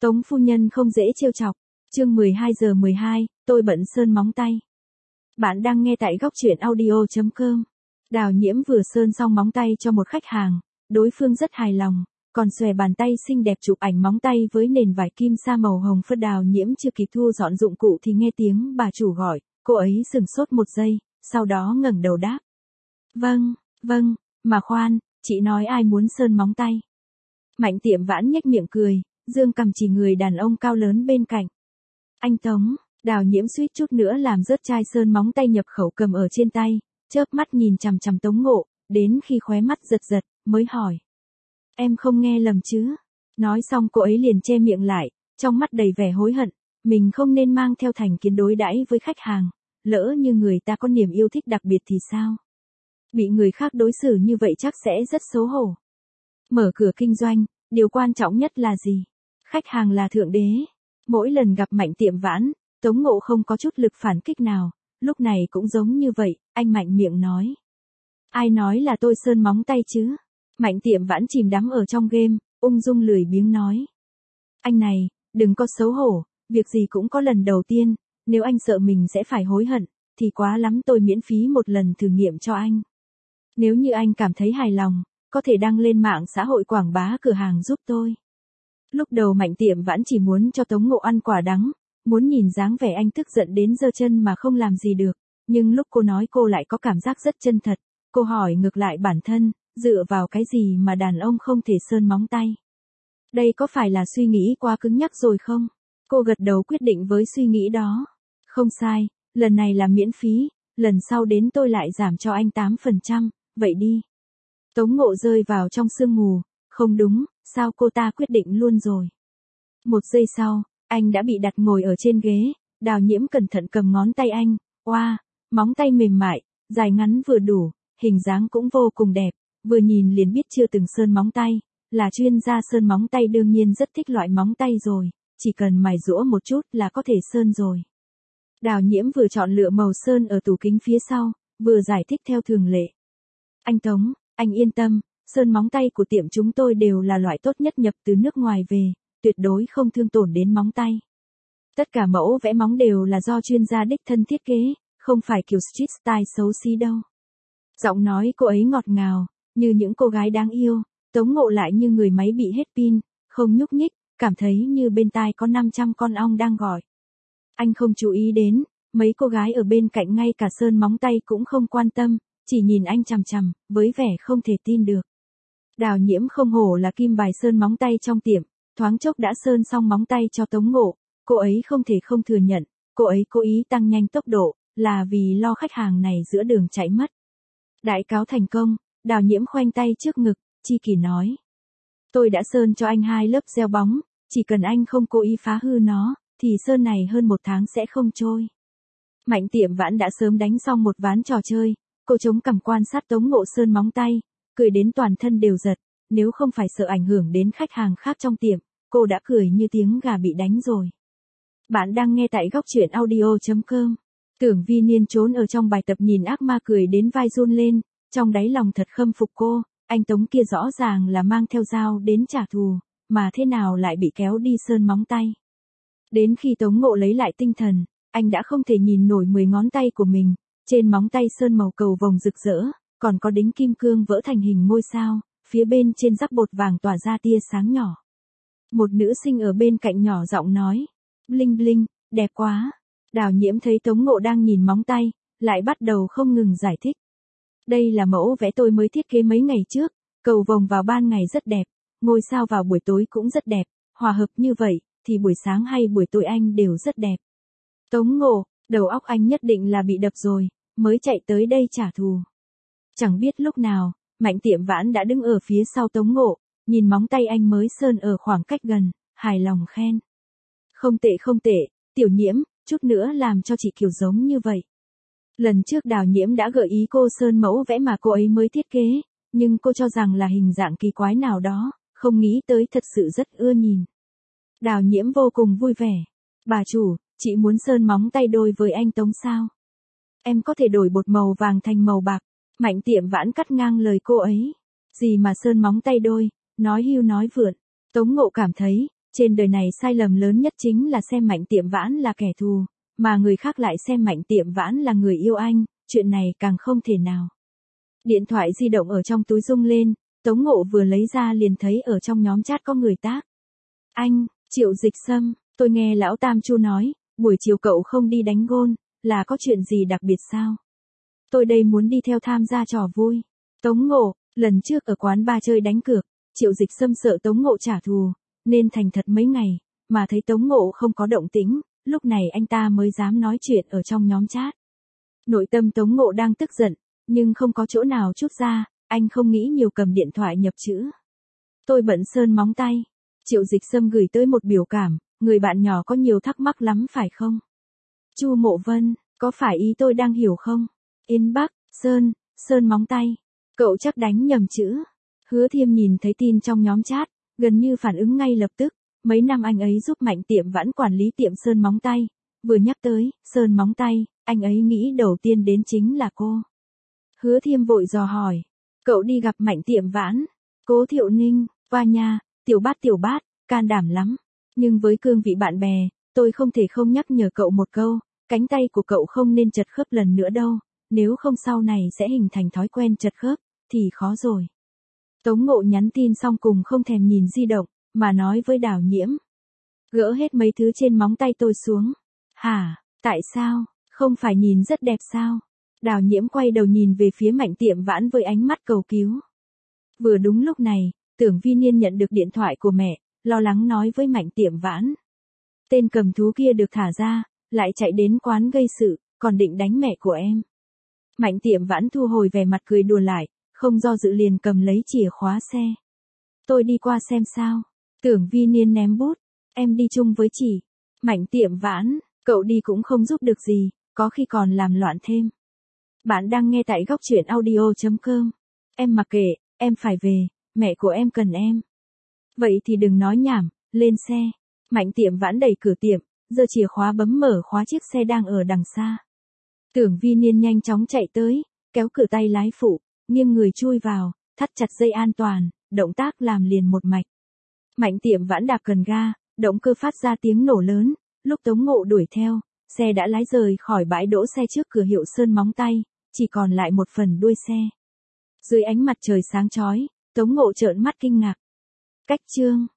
Tống phu nhân không dễ trêu chọc. Chương 12:12, tôi bận sơn móng tay. Bạn đang nghe tại góc truyện audio.com. Đào Nhiễm vừa sơn xong móng tay cho một khách hàng, đối phương rất hài lòng, còn xòe bàn tay xinh đẹp chụp ảnh móng tay với nền vải kim sa màu hồng phớt. Đào Nhiễm chưa kịp thu dọn dụng cụ thì nghe tiếng bà chủ gọi, cô ấy sửng sốt một giây, sau đó ngẩng đầu đáp. Vâng, mà khoan, chị nói ai muốn sơn móng tay? Mạnh Tiệm Vãn nhếch miệng cười, dương cằm chỉ người đàn ông cao lớn bên cạnh. Anh Tống. Đào Nhiễm suýt chút nữa làm rớt chai sơn móng tay nhập khẩu cầm ở trên tay, chớp mắt nhìn chằm chằm Tống Ngộ, đến khi khóe mắt giật giật, mới hỏi. Em không nghe lầm chứ? Nói xong cô ấy liền che miệng lại, trong mắt đầy vẻ hối hận, mình không nên mang theo thành kiến đối đãi với khách hàng, lỡ như người ta có niềm yêu thích đặc biệt thì sao? Bị người khác đối xử như vậy chắc sẽ rất xấu hổ. Mở cửa kinh doanh, điều quan trọng nhất là gì? Khách hàng là thượng đế. Mỗi lần gặp Mạnh Tiệm Vãn, Tống Ngộ không có chút lực phản kích nào, lúc này cũng giống như vậy, anh mạnh miệng nói. Ai nói là tôi sơn móng tay chứ? Mạnh Tiệm Vãn chìm đắm ở trong game, ung dung lười biếng nói. Anh này, đừng có xấu hổ, việc gì cũng có lần đầu tiên, nếu anh sợ mình sẽ phải hối hận, thì quá lắm tôi miễn phí một lần thử nghiệm cho anh. Nếu như anh cảm thấy hài lòng, có thể đăng lên mạng xã hội quảng bá cửa hàng giúp tôi. Lúc đầu Mạnh Tiệm Vãn chỉ muốn cho Tống Ngộ ăn quả đắng, muốn nhìn dáng vẻ anh tức giận đến giơ chân mà không làm gì được, nhưng lúc cô nói cô lại có cảm giác rất chân thật, cô hỏi ngược lại bản thân, dựa vào cái gì mà đàn ông không thể sơn móng tay? Đây có phải là suy nghĩ quá cứng nhắc rồi không? Cô gật đầu quyết định với suy nghĩ đó. Không sai, lần này là miễn phí, lần sau đến tôi lại giảm cho anh 8%, vậy đi. Tống Ngộ rơi vào trong sương mù, không đúng, sao cô ta quyết định luôn rồi. Một giây sau, anh đã bị đặt ngồi ở trên ghế, Đào Nhiễm cẩn thận cầm ngón tay anh, oa, móng tay mềm mại, dài ngắn vừa đủ, hình dáng cũng vô cùng đẹp, vừa nhìn liền biết chưa từng sơn móng tay, là chuyên gia sơn móng tay đương nhiên rất thích loại móng tay rồi, chỉ cần mài giũa một chút là có thể sơn rồi. Đào Nhiễm vừa chọn lựa màu sơn ở tủ kính phía sau, vừa giải thích theo thường lệ. Anh Tống, anh yên tâm, sơn móng tay của tiệm chúng tôi đều là loại tốt nhất nhập từ nước ngoài về, tuyệt đối không thương tổn đến móng tay. Tất cả mẫu vẽ móng đều là do chuyên gia đích thân thiết kế, không phải kiểu street style xấu xí đâu. Giọng nói cô ấy ngọt ngào, như những cô gái đáng yêu, Tống Ngộ lại như người máy bị hết pin, không nhúc nhích, cảm thấy như bên tai có 500 con ong đang gọi. Anh không chú ý đến, mấy cô gái ở bên cạnh ngay cả sơn móng tay cũng không quan tâm, chỉ nhìn anh chằm chằm, với vẻ không thể tin được. Đào Nhiễm không hổ là kim bài sơn móng tay trong tiệm, thoáng chốc đã sơn xong móng tay cho Tống Ngộ, cô ấy không thể không thừa nhận, cô ấy cố ý tăng nhanh tốc độ, là vì lo khách hàng này giữa đường chạy mất. Đại cáo thành công, Đào Nhiễm khoanh tay trước ngực, chi kỷ nói. Tôi đã sơn cho anh 2 lớp gel bóng, chỉ cần anh không cố ý phá hư nó, thì sơn này hơn 1 tháng sẽ không trôi. Mạnh Tiệm Vãn đã sớm đánh xong một ván trò chơi, cô chống cằm quan sát Tống Ngộ sơn móng tay, cười đến toàn thân đều giật, nếu không phải sợ ảnh hưởng đến khách hàng khác trong tiệm, cô đã cười như tiếng gà bị đánh rồi. Bạn đang nghe tại góc truyện audio.com. Tưởng Vi Niên trốn ở trong bài tập nhìn ác ma cười đến vai run lên, trong đáy lòng thật khâm phục cô, anh Tống kia rõ ràng là mang theo dao đến trả thù, mà thế nào lại bị kéo đi sơn móng tay. Đến khi Tống Ngộ lấy lại tinh thần, anh đã không thể nhìn nổi 10 ngón tay của mình, trên móng tay sơn màu cầu vồng rực rỡ, còn có đính kim cương vỡ thành hình ngôi sao, phía bên trên rắc bột vàng tỏa ra tia sáng nhỏ. Một nữ sinh ở bên cạnh nhỏ giọng nói, bling bling, đẹp quá. Đào Nhiễm thấy Tống Ngộ đang nhìn móng tay, lại bắt đầu không ngừng giải thích. Đây là mẫu vẽ tôi mới thiết kế mấy ngày trước, cầu vồng vào ban ngày rất đẹp, ngôi sao vào buổi tối cũng rất đẹp, hòa hợp như vậy, thì buổi sáng hay buổi tối anh đều rất đẹp. Tống Ngộ, đầu óc anh nhất định là bị đập rồi, mới chạy tới đây trả thù. Chẳng biết lúc nào, Mạnh Tiệm Vãn đã đứng ở phía sau Tống Ngộ, nhìn móng tay anh mới sơn ở khoảng cách gần, hài lòng khen. Không tệ, Tiểu Nhiễm, chút nữa làm cho chị kiểu giống như vậy. Lần trước Đào Nhiễm đã gợi ý cô sơn mẫu vẽ mà cô ấy mới thiết kế, nhưng cô cho rằng là hình dạng kỳ quái nào đó, không nghĩ tới thật sự rất ưa nhìn. Đào Nhiễm vô cùng vui vẻ. Bà chủ, chị muốn sơn móng tay đôi với anh Tống sao? Em có thể đổi bột màu vàng thành màu bạc. Mạnh Tiệm Vãn cắt ngang lời cô ấy. Gì mà sơn móng tay đôi, nói hưu nói vượn. Tống Ngộ cảm thấy, Trên đời này sai lầm lớn nhất chính là xem Mạnh Tiệm Vãn là kẻ thù, mà người khác lại xem Mạnh Tiệm Vãn là người yêu anh, chuyện này càng không thể nào. Điện thoại di động ở trong túi rung lên, Tống Ngộ vừa lấy ra liền thấy ở trong nhóm chat có người tác. Anh, Triệu Dịch Sâm, tôi nghe lão Tam Chu nói, buổi chiều cậu không đi đánh gôn, là có chuyện gì đặc biệt sao? Tôi đây muốn đi theo tham gia trò vui. Tống Ngộ, lần trước ở quán bar chơi đánh cược, Triệu Dịch Sâm sợ Tống Ngộ trả thù, nên thành thật mấy ngày, mà thấy Tống Ngộ không có động tĩnh, lúc này anh ta mới dám nói chuyện ở trong nhóm chat. Nội tâm Tống Ngộ đang tức giận, nhưng không có chỗ nào trút ra, anh không nghĩ nhiều cầm điện thoại nhập chữ. Tôi bận sơn móng tay. Triệu Dịch Sâm gửi tới một biểu cảm, người bạn nhỏ có nhiều thắc mắc lắm phải không? Chu Mộ Vân, có phải ý tôi đang hiểu không? Yên Bắc, sơn móng tay. Cậu chắc đánh nhầm chữ. Hứa Thiêm nhìn thấy tin trong nhóm chat, gần như phản ứng ngay lập tức. Mấy năm anh ấy giúp Mạnh Tiệm Vãn quản lý tiệm sơn móng tay. Vừa nhắc tới, sơn móng tay, anh ấy nghĩ đầu tiên đến chính là cô. Hứa Thiêm vội dò hỏi. Cậu đi gặp Mạnh Tiệm Vãn. Cố Thiệu Ninh, qua nhà, tiểu bát, can đảm lắm. Nhưng với cương vị bạn bè, tôi không thể không nhắc nhở cậu một câu, cánh tay của cậu không nên chật khớp lần nữa đâu, nếu không sau này sẽ hình thành thói quen chật khớp, thì khó rồi. Tống Ngộ nhắn tin xong cùng không thèm nhìn di động, mà nói với Đào Nhiễm. Gỡ hết mấy thứ trên móng tay tôi xuống. Hả, tại sao, không phải nhìn rất đẹp sao? Đào Nhiễm quay đầu nhìn về phía Mạnh Tiệm Vãn với ánh mắt cầu cứu. Vừa đúng lúc này, Tưởng Vi Niên nhận được điện thoại của mẹ, lo lắng nói với Mạnh Tiệm Vãn. Tên cầm thú kia được thả ra, lại chạy đến quán gây sự, còn định đánh mẹ của em. Mạnh Tiệm Vãn thu hồi vẻ mặt cười đùa lại, không do dự liền cầm lấy chìa khóa xe. Tôi đi qua xem sao. Tưởng Vi Niên ném bút. Em đi chung với chị. Mạnh Tiệm Vãn, cậu đi cũng không giúp được gì, có khi còn làm loạn thêm. Bạn đang nghe tại góc truyện audio.com. Em mặc kệ, em phải về, mẹ của em cần em. Vậy thì đừng nói nhảm, lên xe. Mạnh Tiệm Vãn đẩy cửa tiệm, giơ chìa khóa bấm mở khóa chiếc xe đang ở đằng xa. Tưởng Vi Niên nhanh chóng chạy tới, kéo cửa tay lái phụ, nghiêng người chui vào, thắt chặt dây an toàn, động tác làm liền một mạch. Mạnh Tiệm Vãn đạp cần ga, động cơ phát ra tiếng nổ lớn, lúc Tống Ngộ đuổi theo, xe đã lái rời khỏi bãi đỗ xe trước cửa hiệu sơn móng tay, chỉ còn lại một phần đuôi xe. Dưới ánh mặt trời sáng chói, Tống Ngộ trợn mắt kinh ngạc. Cách chương